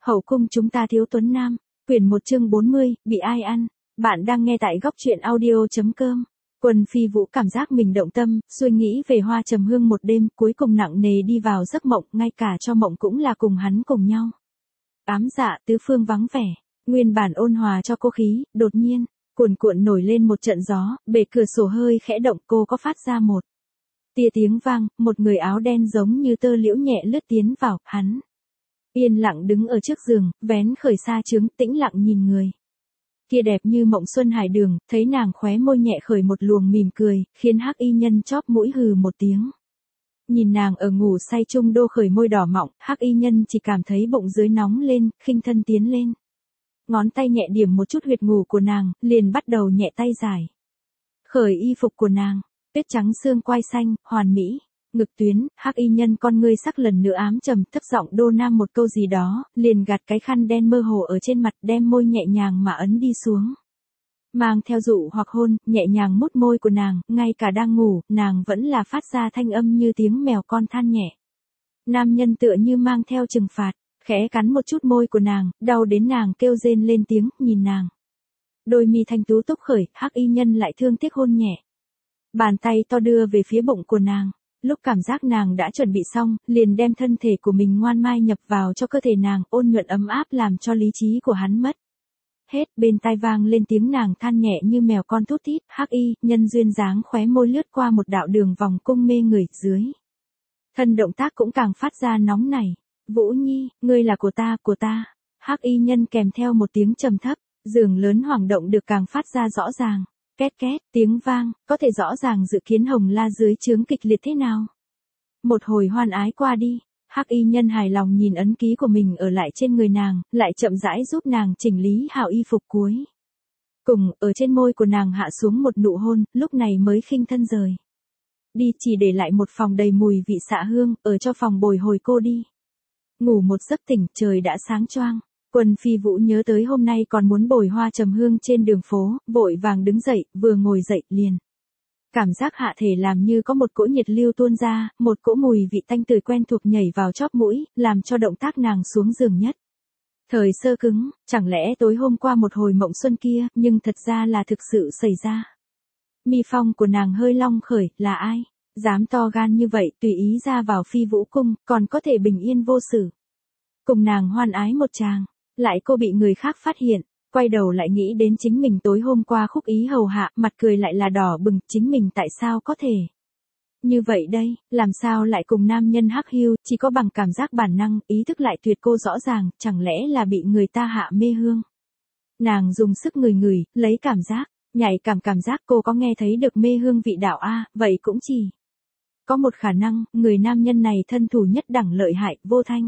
Hậu cung chúng ta thiếu tuấn nam, quyển 1 chương 40, bị ai ăn. Bạn đang nghe tại góc truyện audio.com. Quân Phi Vũ cảm giác mình động tâm, suy nghĩ về Hoa Trầm Hương một đêm, cuối cùng nặng nề đi vào giấc mộng, ngay cả cho mộng cũng là cùng hắn cùng nhau. Ám dạ tứ phương vắng vẻ, nguyên bản ôn hòa cho cô khí, đột nhiên, cuồn cuộn nổi lên một trận gió, bề cửa sổ hơi khẽ động, cô có phát ra một tia tiếng vang, một người áo đen giống như tơ liễu nhẹ lướt tiến vào, hắn yên lặng đứng ở trước giường, vén khởi sa trướng, tĩnh lặng nhìn người kia đẹp như mộng xuân hải đường, thấy nàng khóe môi nhẹ khởi một luồng mỉm cười, khiến Hắc Y Nhân chóp mũi hừ một tiếng. Nhìn nàng ở ngủ say chung đô khởi môi đỏ mọng, Hắc Y Nhân chỉ cảm thấy bụng dưới nóng lên, khinh thân tiến lên. Ngón tay nhẹ điểm một chút huyệt ngủ của nàng, liền bắt đầu nhẹ tay giải khởi y phục của nàng, tuyết trắng xương quai xanh, hoàn mỹ. Ngực tuyến, Hắc Y Nhân con ngươi sắc lần nữa ám trầm, thấp giọng đô nam một câu gì đó, liền gạt cái khăn đen mơ hồ ở trên mặt, đem môi nhẹ nhàng mà ấn đi xuống. Mang theo dụ hoặc hôn, nhẹ nhàng mút môi của nàng, ngay cả đang ngủ, nàng vẫn là phát ra thanh âm như tiếng mèo con than nhẹ. Nam nhân tựa như mang theo trừng phạt, khẽ cắn một chút môi của nàng, đau đến nàng kêu rên lên tiếng, nhìn nàng. Đôi mi thanh tú túc khởi, Hắc Y Nhân lại thương tiếc hôn nhẹ. Bàn tay to đưa về phía bụng của nàng. Lúc cảm giác nàng đã chuẩn bị xong, liền đem thân thể của mình ngoan mai nhập vào cho cơ thể nàng, ôn nhuận ấm áp làm cho lý trí của hắn mất hết. Bên tai vang lên tiếng nàng than nhẹ như mèo con thút thít. Hắc Y Nhân duyên dáng khóe môi lướt qua một đạo đường vòng cung mê người, dưới thân động tác cũng càng phát ra nóng nảy. Vũ Nhi, ngươi là của ta. Hắc Y Nhân kèm theo một tiếng trầm thấp, giường lớn hoảng động được càng phát ra rõ ràng. Két két, tiếng vang, có thể rõ ràng dự kiến Hồng La dưới trướng kịch liệt thế nào. Một hồi hoan ái qua đi, Hắc Y Nhân hài lòng nhìn ấn ký của mình ở lại trên người nàng, lại chậm rãi giúp nàng chỉnh lý hảo y phục cuối cùng, ở trên môi của nàng hạ xuống một nụ hôn, lúc này mới khinh thân rời đi, chỉ để lại một phòng đầy mùi vị xạ hương, ở cho phòng bồi hồi cô đi ngủ một giấc tỉnh, trời đã sáng choang. Quân Phi Vũ nhớ tới hôm nay còn muốn bồi Hoa Trầm Hương trên đường phố, vội vàng đứng dậy, vừa ngồi dậy liền cảm giác hạ thể làm như có một cỗ nhiệt lưu tuôn ra, một cỗ mùi vị tanh tươi quen thuộc nhảy vào chóp mũi, làm cho động tác nàng xuống giường nhất thời sơ cứng. Chẳng lẽ tối hôm qua một hồi mộng xuân kia, nhưng thật ra là thực sự xảy ra. Mi phong của nàng hơi long khởi, là ai dám to gan như vậy, tùy ý ra vào Phi Vũ cung, còn có thể bình yên vô sự cùng nàng hoan ái một tràng. Lại cô bị người khác phát hiện, quay đầu lại nghĩ đến chính mình tối hôm qua khúc ý hầu hạ, mặt cười lại là đỏ bừng, chính mình tại sao có thể như vậy đây, làm sao lại cùng nam nhân Hắc Hưu, chỉ có bằng cảm giác bản năng, ý thức lại tuyệt cô rõ ràng, chẳng lẽ là bị người ta hạ mê hương. Nàng dùng sức ngửi, lấy cảm giác, nhạy cảm giác cô có nghe thấy được mê hương vị đạo a, vậy cũng chỉ có một khả năng, người nam nhân này thân thủ nhất đẳng lợi hại, vô thanh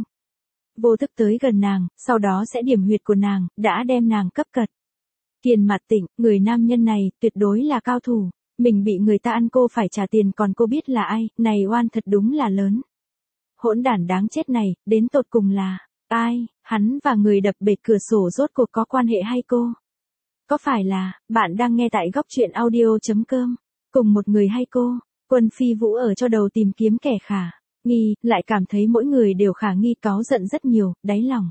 vô thức tới gần nàng, sau đó sẽ điểm huyệt của nàng, đã đem nàng cấp cật kiền mặt tỉnh. Người nam nhân này tuyệt đối là cao thủ, mình bị người ta ăn cô phải trả tiền, còn cô biết là ai, này oan thật đúng là lớn. Hỗn đản đáng chết này, đến tột cùng là ai, hắn và người đập bể cửa sổ rốt cuộc có quan hệ hay cô? Có phải là, bạn đang nghe tại góc truyện audio.com, cùng một người hay cô? Quân Phi Vũ ở cho đầu tìm kiếm kẻ khả nghi, lại cảm thấy mỗi người đều khả nghi, cáu giận rất nhiều, đáy lòng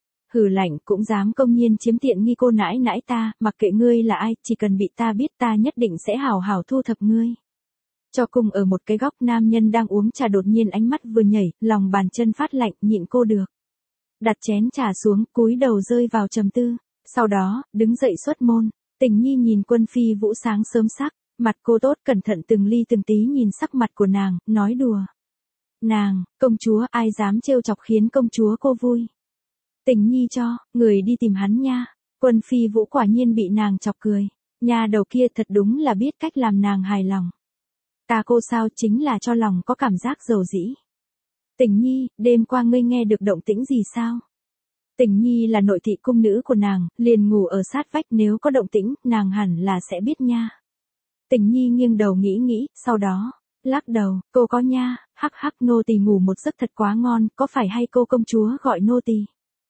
hừ lạnh, cũng dám công nhiên chiếm tiện nghi cô nãi nãi ta, mặc kệ ngươi là ai, chỉ cần bị ta biết ta nhất định sẽ hào hào thu thập ngươi. Cho cùng ở một cái góc, nam nhân đang uống trà đột nhiên ánh mắt vừa nhảy, lòng bàn chân phát lạnh, nhịn cô được đặt chén trà xuống, cúi đầu rơi vào trầm tư, sau đó đứng dậy xuất môn. Tình Nhi nhìn Quân Phi Vũ sáng sớm sắc mặt cô tốt, cẩn thận từng ly từng tí nhìn sắc mặt của nàng, nói đùa. Nàng, công chúa, ai dám trêu chọc khiến công chúa cô vui. Tình Nhi cho, người đi tìm hắn nha. Quân Phi Vũ quả nhiên bị nàng chọc cười. Nhà đầu kia thật đúng là biết cách làm nàng hài lòng. Ta cô sao, chính là cho lòng có cảm giác dầu dĩ. Tình Nhi, đêm qua ngươi nghe được động tĩnh gì sao? Tình Nhi là nội thị cung nữ của nàng, liền ngủ ở sát vách, nếu có động tĩnh, nàng hẳn là sẽ biết nha. Tình Nhi nghiêng đầu nghĩ, sau đó lắc đầu, cô có nha, hắc nô tỳ ngủ một giấc thật quá ngon, có phải hay cô công chúa gọi nô tỳ?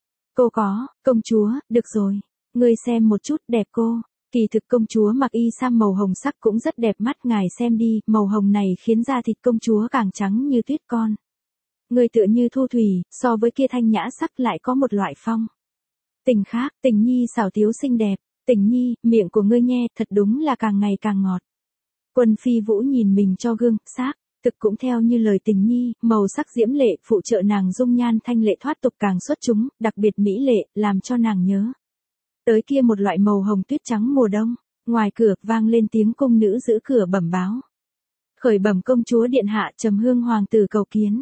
Cô có, công chúa, được rồi, ngươi xem một chút, đẹp cô. Kỳ thực công chúa mặc y sam màu hồng sắc cũng rất đẹp mắt, ngài xem đi, màu hồng này khiến da thịt công chúa càng trắng như tuyết con. Ngươi tựa như thu thủy, so với kia thanh nhã sắc lại có một loại phong. Tình khác, Tình nhi xảo tiếu xinh đẹp, Tình nhi, miệng của ngươi nghe thật đúng là càng ngày càng ngọt. Quân Phi Vũ nhìn mình cho gương, xác, thực cũng theo như lời Tình nhi, màu sắc diễm lệ, phụ trợ nàng dung nhan thanh lệ thoát tục càng xuất chúng, đặc biệt mỹ lệ, làm cho nàng nhớ. Tới kia một loại màu hồng tuyết trắng mùa đông, ngoài cửa vang lên tiếng cung nữ giữ cửa bẩm báo. Khởi bẩm công chúa điện hạ, Trầm Hương hoàng tử cầu kiến.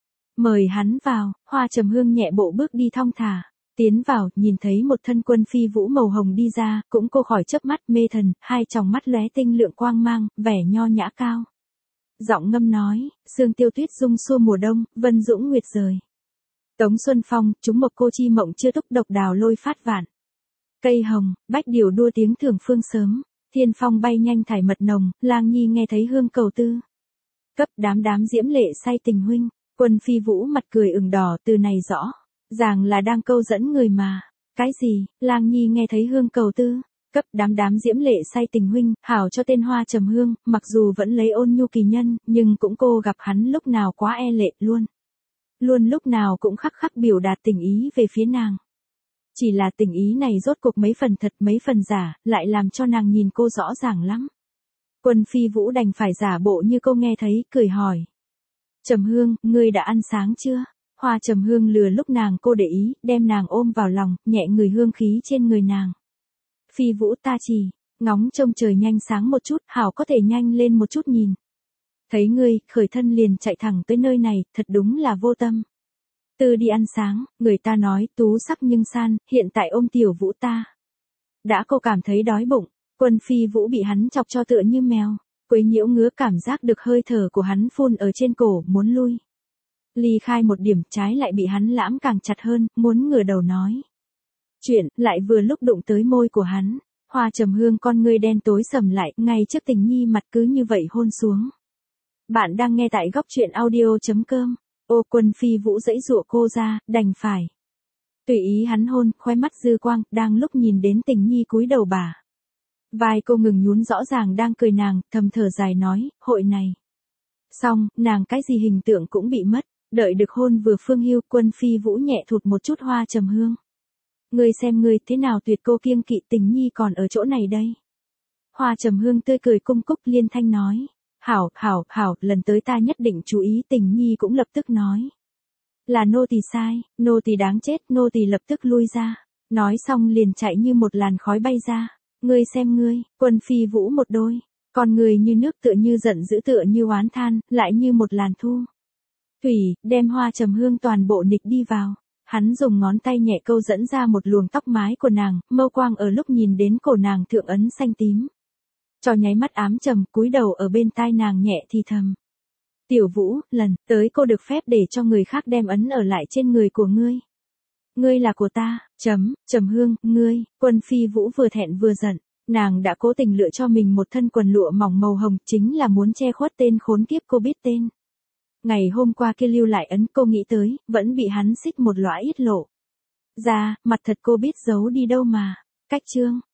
Mời hắn vào, Hoa Trầm Hương nhẹ bộ bước đi thong thả. Tiến vào, nhìn thấy một thân Quân Phi Vũ màu hồng đi ra, cũng cô khỏi chớp mắt mê thần, hai tròng mắt lóe tinh lượng quang mang, vẻ nho nhã cao. Giọng ngâm nói, sương tiêu tuyết rung xua mùa đông, vân dũng nguyệt rời. Tống Xuân Phong, chúng mộc cô chi mộng chưa túc độc đào lôi phát vạn. Cây hồng, bách điều đua tiếng thường phương sớm, thiên phong bay nhanh thải mật nồng, lang nhi nghe thấy hương cầu tư. Cấp đám diễm lệ say tình huynh, Quân Phi Vũ mặt cười ửng đỏ, từ này rõ. Ràng là đang câu dẫn người mà. Cái gì, lang nhi nghe thấy hương cầu tư, cấp đám diễm lệ say tình huynh, hảo cho tên Hoa Trầm Hương, mặc dù vẫn lấy ôn nhu kỳ nhân, nhưng cũng cô gặp hắn lúc nào quá e lệ luôn. Luôn lúc nào cũng khắc khắc biểu đạt tình ý về phía nàng. Chỉ là tình ý này rốt cuộc mấy phần thật mấy phần giả, lại làm cho nàng nhìn cô rõ ràng lắm. Quân Phi Vũ đành phải giả bộ như cô nghe thấy, cười hỏi. Trầm Hương, ngươi đã ăn sáng chưa? Hoa Trầm Hương lừa lúc nàng cô để ý, đem nàng ôm vào lòng, nhẹ người hương khí trên người nàng. Phi Vũ ta chỉ, ngóng trông trời nhanh sáng một chút, hảo có thể nhanh lên một chút nhìn. Thấy ngươi, khởi thân liền chạy thẳng tới nơi này, thật đúng là vô tâm. Tư đi ăn sáng, người ta nói, tú sắc nhưng san, hiện tại ôm tiểu Vũ ta. Đã cô cảm thấy đói bụng, Quân Phi Vũ bị hắn chọc cho tựa như mèo, quấy nhiễu ngứa cảm giác được hơi thở của hắn phun ở trên cổ, muốn lui. Ly khai một điểm, trái lại bị hắn lãm càng chặt hơn, muốn ngửa đầu nói. Chuyện, lại vừa lúc đụng tới môi của hắn, Hoa Trầm Hương con ngươi đen tối sầm lại, ngay trước Tình nhi mặt cứ như vậy hôn xuống. Bạn đang nghe tại góc truyện audio.com, ô Quân Phi Vũ dãy dụa cô ra, đành phải. Tùy ý hắn hôn, khoe mắt dư quang, đang lúc nhìn đến Tình nhi cúi đầu bà. Vai cô ngừng nhún rõ ràng đang cười nàng, thầm thở dài nói, hội này. Xong, nàng cái gì hình tượng cũng bị mất. Đợi được hôn vừa phương hưu, Quân Phi Vũ nhẹ thụt một chút Hoa Trầm Hương. Ngươi xem ngươi thế nào tuyệt cô kiêng kỵ Tình nhi còn ở chỗ này đây. Hoa Trầm Hương tươi cười cung cúc liên thanh nói. Hảo, lần tới ta nhất định chú ý. Tình nhi cũng lập tức nói. Là nô tỳ sai, nô tỳ đáng chết, nô tỳ lập tức lui ra. Nói xong liền chạy như một làn khói bay ra. Ngươi xem ngươi, Quân Phi Vũ một đôi. Còn người như nước tựa như giận dữ tựa như oán than, lại như một làn thu. Thủy, đem Hoa Trầm Hương toàn bộ nịch đi vào. Hắn dùng ngón tay nhẹ câu dẫn ra một luồng tóc mái của nàng, mâu quang ở lúc nhìn đến cổ nàng thượng ấn xanh tím. Cho nháy mắt ám trầm, cúi đầu ở bên tai nàng nhẹ thì thầm. Tiểu Vũ, lần tới cô được phép để cho người khác đem ấn ở lại trên người của ngươi. Ngươi là của ta, Trầm Hương, ngươi. Quân Phi Vũ vừa thẹn vừa giận. Nàng đã cố tình lựa cho mình một thân quần lụa mỏng màu hồng, chính là muốn che khuất tên khốn kiếp cô biết tên. Ngày hôm qua kia lưu lại ấn cô nghĩ tới, vẫn bị hắn xích một lõa ít lộ. Ra, mặt thật cô biết giấu đi đâu mà. Cách chương.